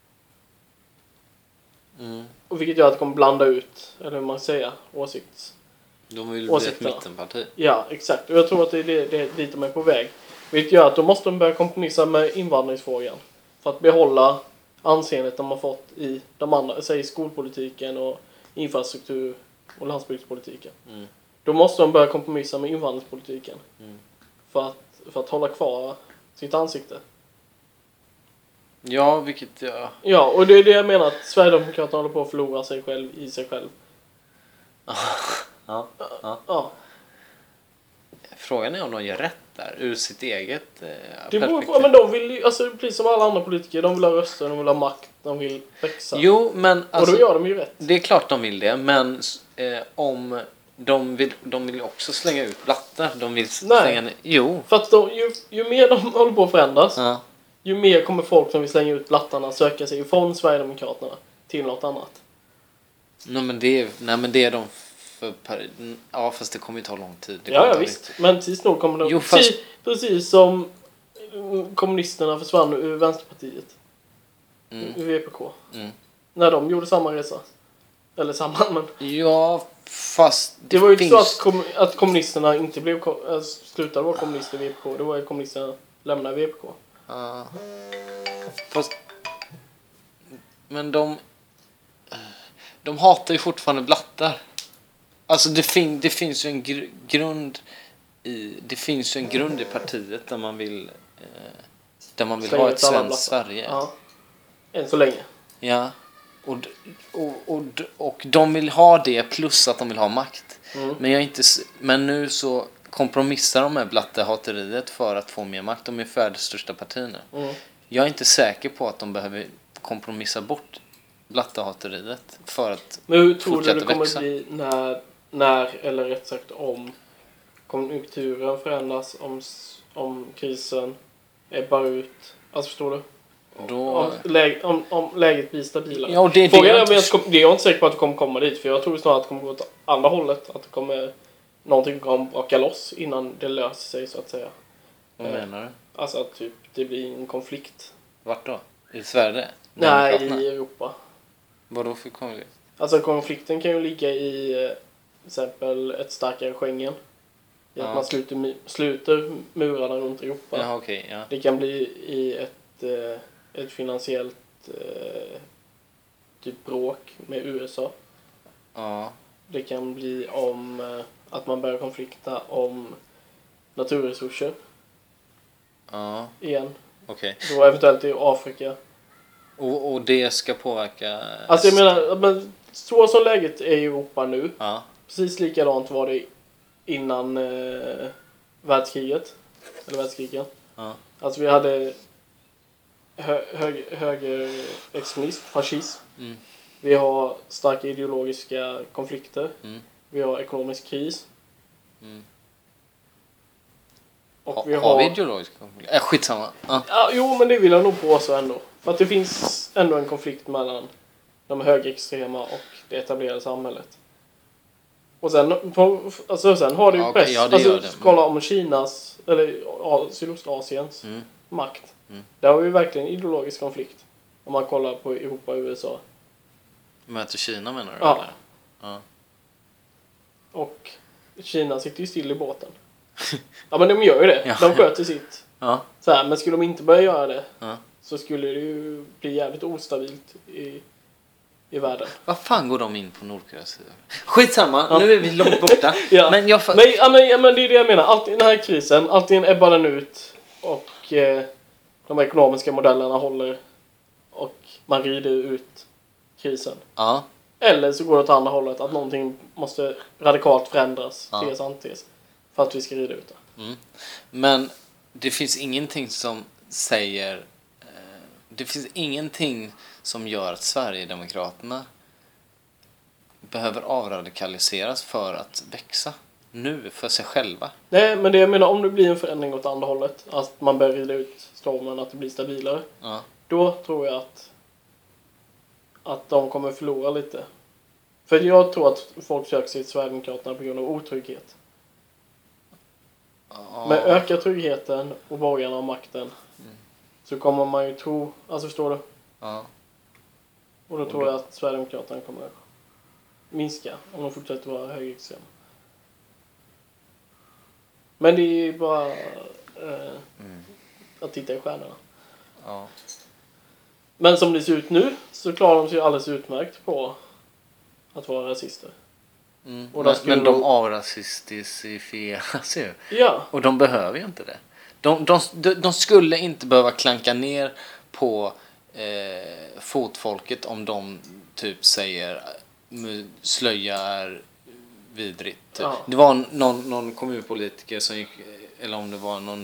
Mm. Och vilket gör att de kommer blanda ut, eller hur man säger, åsikts... De vill bli ett Åsikterna. mittenparti. Ja, exakt. Och jag tror att det är det, det är dit de är på väg. Vilket gör att då måste de börja kompromissa med invandringsfrågan. För att behålla anseendet de har fått i de andra, säg skolpolitiken och infrastruktur och landsbygdspolitiken. Mm. Då måste de börja kompromissa med invandringspolitiken. Mm. För att, för att hålla kvar sitt ansikte. Ja, vilket jag... Ja, och det är det jag menar att Sverigedemokraterna håller på att förlora sig själv i sig själv. Ja. Ja. Ja. Frågan är om de gör rätt där, ur sitt eget eh, Det beror perspektiv. på, men de vill ju, alltså precis som alla andra politiker, de vill ha röster, de vill ha makt, de vill växa. Jo, men alltså, och då gör de ju rätt. det är klart de vill det, men eh, om de vill, de vill också slänga ut blattar. De vill Nej. slänga ner... Jo. För att de, ju, ju mer de håller på att förändras, Ja. ju mer kommer folk som vill slänga ut blattarna söka sig ifrån Sverigedemokraterna till något annat. Nej, men det är, nej, men det är de för... per- Ja, fast det kommer ju ta lång tid. Det Ja, kommer ja ta visst. Men tills nog kommer de... Jo, fast- precis, precis som mm, kommunisterna försvann ur Vänsterpartiet. Mm. Ur V P K. Mm. När de gjorde samma resa. Eller samma, men... Ja, fast... Det var ju finns... inte så att, kom, att kommunisterna inte blev... kom- äh, slutade vara kommunister i V P K. Det var ju kommunisterna lämnade V P K. Ja. Fast... Men de... De hatar ju fortfarande blattar. Alltså det, fin, det finns ju en gr- grund i... Det finns ju en grund i partiet där man vill... Eh, där man vill Slänga ha ut ett alla svenskt blattar. Sverige. Ja. Än så länge. Ja. Och, d- och, och, d- och de vill ha det plus att de vill ha makt. Mm. Men, jag är inte, s- men nu så kompromissar de med blattehateriet för att få mer makt. De är för det största partierna. Mm. Jag är inte säker på att de behöver kompromissa bort blattehateriet för att... Men hur tror du Fortsätter det kommer växa. bli när, när, eller rätt sagt om konjunkturen förändras, om, s- om krisen ebbar ut? Alltså förstår du? Då... Om, läge, om, om läget blir stabilare. Ja, det är det Frågan jag är om inte- jag, ska- det är jag inte säker på att det kommer komma dit. För jag tror snarare att det kommer gå åt andra hållet. Att det kommer, någonting kommer braka loss innan det löser sig så att säga. Vad menar du? Alltså att typ, det blir en konflikt. Vart då? I Sverige? Nej, Demokraterna? i Europa. Vadå för konflikt? Alltså konflikten kan ju ligga i eh, till exempel ett starkare Schengen. I Ja. att man sluter, mu- sluter murarna runt Europa. Ja, okej, ja. Det kan bli i ett, eh, ett finansiellt eh, typ bråk med U S A. Ja. Det kan bli om eh, att man börjar konflikta om naturresurser Ja, igen. okej. Då eventuellt i Afrika. Och, och det ska påverka... Alltså jag menar, men så som läget är i Europa nu. Ja. Precis likadant var det innan eh, världskriget. Eller världskrigen. Ja. Alltså vi hade hö hög högerextremism, fascism. Mm. Vi har starka ideologiska konflikter. Mm. Vi har ekonomisk kris. Mm. Och Ha, vi har... har... vi ideologiska konflikter? Äh, skitsamma. Ja. Ja, jo, men det vill jag nog påstå ändå. För att det finns ändå en konflikt mellan de högerextrema och det etablerade samhället. Och sen, på, alltså sen har du ju Ja, okej, press. ja, det alltså, gör det. kolla om Kinas, eller A- Sydostasiens Mm. makt. Mm. Där har vi verkligen ideologisk konflikt. Om man kollar på Europa och U S A. Möter Kina menar du? Ja. Eller? Ja. Och Kina sitter ju still i båten. Ja, men de gör ju det. Ja. De sköter sitt. Ja. Så här, men skulle de inte börja göra det Ja. så skulle det ju bli jävligt ostabilt i, i världen. Vad fan går de in på Nordkoreas sida? Skitsamma, Ja. nu är vi långt borta. Ja. Men jag... Fa- Men, ja, men, ja, men det är det jag menar. Alltid, den här krisen, antingen ebbar den ut och eh, de ekonomiska modellerna håller och man rider ut krisen. Ja. Eller så går det åt andra hållet, att någonting måste radikalt förändras, Ja. tes antes, för att vi ska rida ut det. Mm. Men det finns ingenting som säger eh, det finns ingenting som gör att Sverigedemokraterna behöver avradikaliseras för att växa nu för sig själva. Nej, men det jag menar, om det blir en förändring åt andra hållet, att man börjar rida ut stormen, att det blir stabilare, Ja. då tror jag att att de kommer förlora lite. För jag tror att folk söker sig till Sverigedemokraterna på grund av otrygghet. Ja. Med ökar tryggheten och borgarna har makten, Mm. så kommer man ju tro, alltså förstår du? Ja. Och då Och tror då- jag att Sverigedemokraterna kommer minska om de fortsätter vara högerextrema. Men det är ju bara eh, Mm. att titta i stjärnorna. Ja. Men som det ser ut nu så klarar de sig alldeles utmärkt på att vara rasister. Mm. Och Men, där skulle men de då- avrasistifieras ju. Ja, Och de behöver ju inte det. De, de, de, de skulle inte behöva klanka ner på eh, fotfolket om de typ säger mu- slöja är vidrigt. Typ. Ja. Det var någon, någon kommunpolitiker som gick, eller om det var någon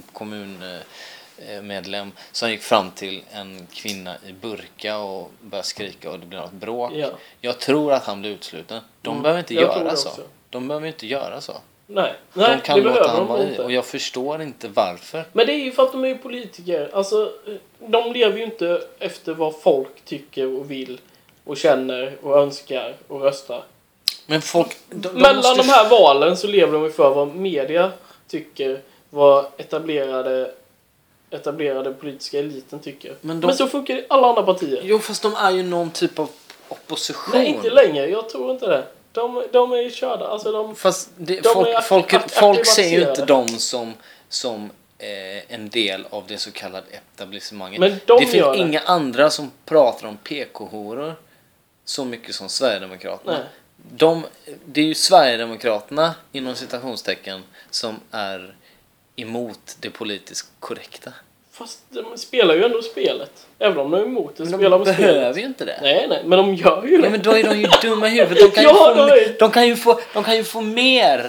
kommunmedlem som gick fram till en kvinna i burka och började skrika och det blev något bråk. ja. Jag tror att han blev utsluten. De Mm, behöver inte jag tror göra det så. också. De behöver inte göra så. Nej, nej De kan det låta behöver han de vara i. inte. Och jag förstår inte varför. Men det är ju för att de är ju politiker. Alltså, de lever ju inte efter vad folk tycker och vill och känner och önskar och röstar. Men folk... De, de Mellan måste... de här valen så lever de ju för vad media tycker, vad etablerade etablerade politiska eliten tycker. Men Men, de- så funkar det i alla andra partier. Jo, fast de är ju någon typ av opposition. Nej, inte längre. Jag tror inte det. De, de är ju körda. Alltså de... Fast det, De folk, är ak- folk, ak- folk ser ju inte akklimatiserade. dem som, som eh, en del av det så kallade etablissemanget. Men de det gör finns det. inga andra som pratar om P K-horor så mycket som Sverigedemokraterna. Nej. De, det är ju Sverigedemokraterna inom citationstecken som är emot det politiskt korrekta. Fast de spelar ju ändå spelet. Även om de är emot det, Men spelar de de behöver spelet. ju inte det. Nej, nej. Men de gör ju det. Ja, men då är de ju dumma i huvudet. De kan ju, Ja, få, de är- de kan ju, få, de kan ju få mer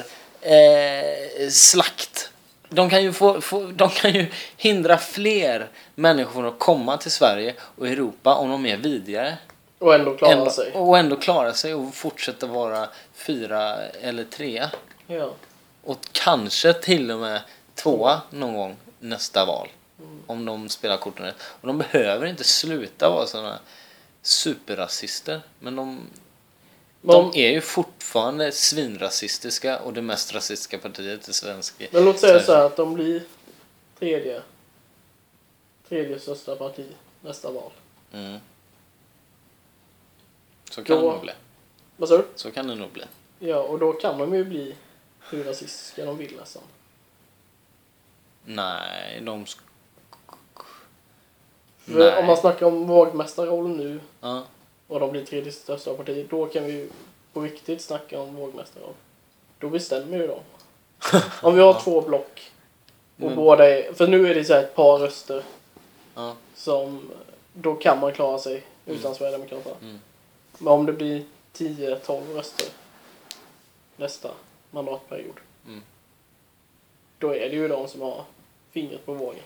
eh, slakt. De kan, ju få, få, de kan ju hindra fler människor från att komma till Sverige och Europa om de är vidare. Och ändå klara Ändå, sig. och ändå klara sig och fortsätta vara fyra eller trea. Ja. Och kanske till och med tvåa någon gång nästa val. Om de spelar korten rätt. Och de behöver inte sluta vara sådana superrasister. Men de, Men, de är ju fortfarande svinrasistiska och det mest rasistiska partiet i svensk. men låt säga så här att de blir tredje tredje största parti nästa val. Mm. Så kan Då- det nog bli. Vad sa du? Så kan det nog bli. Ja, och då kan de ju bli hur rasistiska de vill nästan. Nej, de... sk- För Nej. om man snackar om vågmästarrollen nu Ja. och de blir tredje största parti, då kan vi ju på riktigt snacka om vågmästarroll. Då bestämmer ju de. Om vi har Ja. två block och Men- båda är, för nu är det så här ett par röster Ja. som då kan man klara sig utan Sverigedemokraterna. Mm. Men om det blir tio tolv röster nästa mandatperiod, Mm. då är det ju de som har fingret på vågen.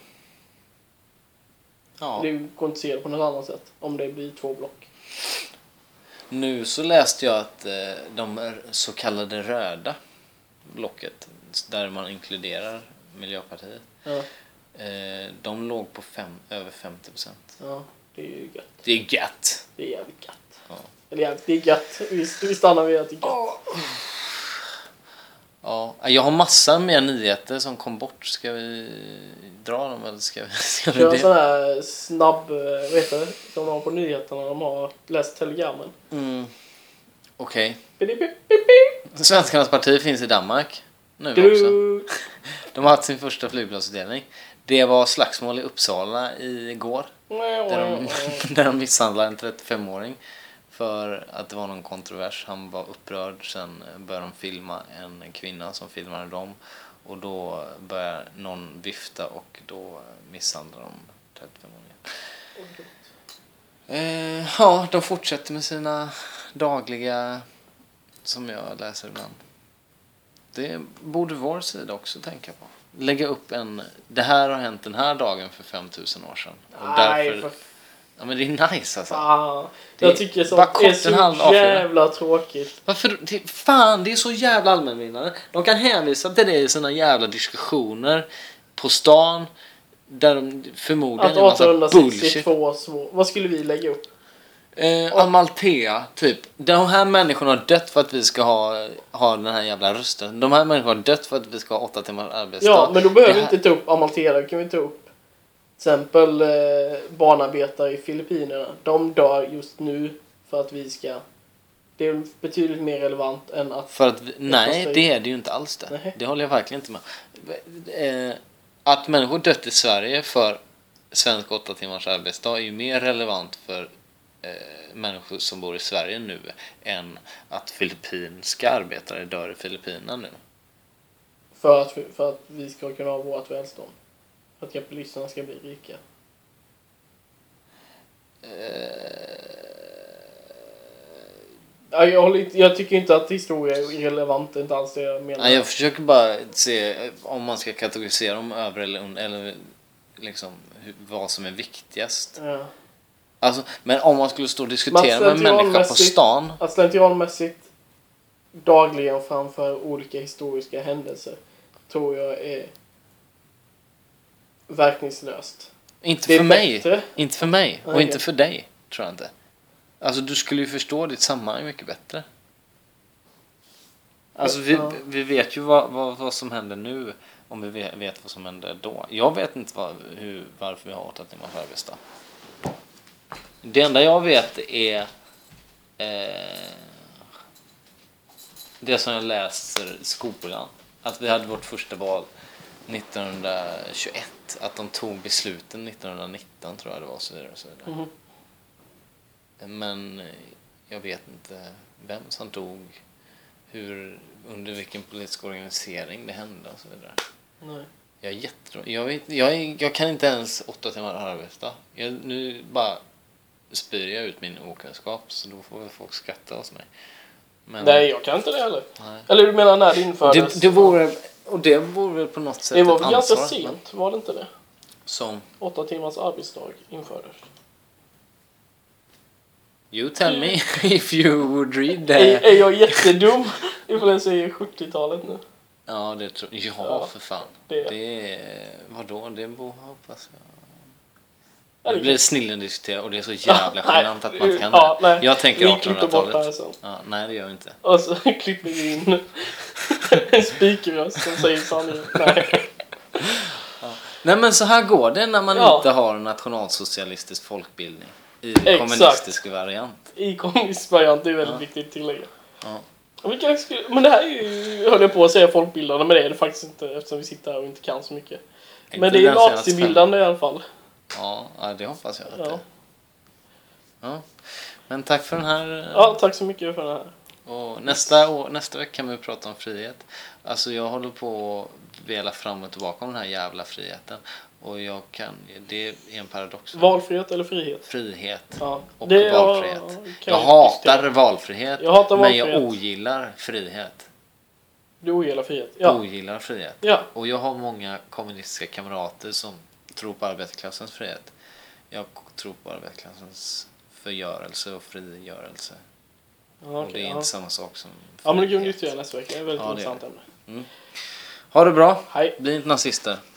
Ja. Det går inte att se det på något annat sätt om det blir två block. Nu så läste jag att eh, de så kallade röda blocket, där man inkluderar Miljöpartiet, Ja, eh, de låg på fem, över femtio procent. ja, det är ju gött. Det är gött. Det är jävligt gött. Ja. Eller jävligt, det är gött. Vi, vi stannar vid att det är gött. Ja, jag har massa mer nyheter som kom bort. Ska vi dra dem eller ska vi, ska vi Kör en det? sån här snabb, eh, vet du, som de har på nyheterna. De har läst telegrammen. Mm. Okej. Pip, pip, pip, pip. Svenskarnas parti finns i Danmark nu också. Du. De har haft sin första flygplatsutdelning. Det var slagsmål i Uppsala igår. Där de, där de misshandlade en trettiofemåring för att det var någon kontrovers. Han var upprörd. Sen började de filma en kvinna som filmade dem. Och då börjar någon vifta och då misshandlar de trettiofemåringen. Eh, ja, de fortsätter med sina dagliga, som jag läser ibland. Det borde vår sida också tänka på. Lägga upp en, det här har hänt den här dagen för femtusen år sedan. Och Nej, därför, för... ja, men det är nice alltså. Ah, det jag tycker bara sånt är kort, en halv så A fyra. jävla tråkigt. Varför? Det, fan, det är så jävla allmänvinnande. De kan hänvisa till det i sina jävla diskussioner på stan. Där de förmodligen Att är en massa åttahundrasextiotvå bullshit. svår. Vad skulle vi lägga upp? Eh, Amalthea, typ. De här människorna har dött för att vi ska ha, ha den här jävla rösten. De här människorna har dött för att vi ska ha åtta timmars arbetsdag. Ja, men då behöver vi här... inte ta upp Amalthea. Då kan vi ta upp till exempel eh, barnarbetare i Filippinerna. De dör just nu för att vi ska... Det är betydligt mer relevant än att... För att vi... Nej, det är det ju inte alls det. Nej. Det håller jag verkligen inte med. Eh, att människor dött i Sverige för svensk åtta timmars arbetsdag är ju mer relevant för eh, människor som bor i Sverige nu än att filippinska arbetare dör i Filippinerna nu. För att, för att vi ska kunna ha vårt välstånd. För att kapitalisterna ska bli rika. Ja, jag, håller inte, jag tycker inte att historia är irrelevant. Det är inte alls det jag menar. Nej, jag försöker bara se om man ska kategorisera dem över eller under. Eller liksom hur, vad som är viktigast. Ja. Alltså, men om man skulle stå och diskutera med en människa på stan. Att slentrianmässigt dagligen framför olika historiska händelser tror jag är verkningslöst. Inte det för mig. Bättre. Inte för mig. Okay. Och inte för dig, tror jag inte. Alltså, du skulle ju förstå ditt sammanhang mycket bättre. Alltså, vi, ja. vi vet ju vad, vad, vad som händer nu. Om vi vet, vet vad som händer då. Jag vet inte vad, hur, varför vi har åtta timmars arbetsdag. Det enda jag vet är eh, det som jag läser i skolan. Att vi hade vårt första val nittonhundratjugoett. Att de tog besluten nittonhundranitton, tror jag det var. Så vidare, och så vidare. Mm-hmm. Men jag vet inte vem som tog, hur, under vilken politisk organisering det hände och så vidare. Nej. Jag är jätterolig. Jag, vet, jag, är, jag kan inte ens åtta timmar arbetsdag. Jag, nu bara spyr jag ut min okunskap, så då får väl folk skratta hos mig. Men, nej, jag kan inte det heller. Nej. Eller du menar när det infördes? Det, det vore, och det vore väl på något sätt det var ett väl ganska ansvar, sent, var det inte det? Som Åtta timmars arbetsdag infördes. You tell me if you would read that. Är, är jag jättedum ifall jag säger sjuttiotalet nu? Ja, det tror jag. Ja, Ja, för fan. det. Det är... Vadå? Det borde hoppas jag. Ja, det det blir snillen diskutera och det är så jävla genant att man kan ja, nej. Jag tänker vi klipper bort det här artonhundratalet. sen. Ja, nej, det gör vi inte. Och så klipper vi in en spikröst som säger sanningen. Nej. Ja. Nej, men så här går det när man ja. inte har en nationalsocialistisk folkbildning i Exakt. kommunistisk variant. I kommunistisk variant, det är väldigt ja. viktigt att tillägga. Ja. Men det här är ju, höll jag på att säga folkbildande, men det är det faktiskt inte eftersom vi sitter här och inte kan så mycket. Inte men det är nazibildande i alla fall. Ja, det hoppas jag. Ja. Det. Ja. Men tack för den här. Ja, tack så mycket för den här. Och nästa, år, nästa vecka kan vi prata om frihet. Alltså jag håller på att vela fram och tillbaka om den här jävla friheten. Och jag kan, det är en paradox. Valfrihet eller frihet? Frihet ja. och det valfrihet. Jag, jag hatar valfrihet, jag hatar men valfrihet. jag ogillar frihet. Du ogillar frihet? Ja. Ogillar frihet. Ja. Och jag har många kommunistiska kamrater som tror på arbetarklassens frihet. Jag tror på arbetarklassens förgörelse och frigörelse. Ja, okay, och det är ja. inte samma sak som frihet. Ja, men det kan vi diskutera nästa vecka. Det är ett väldigt ja, intressant det är ämne. Mm. Ha det bra. Hej. Bli inte nazister.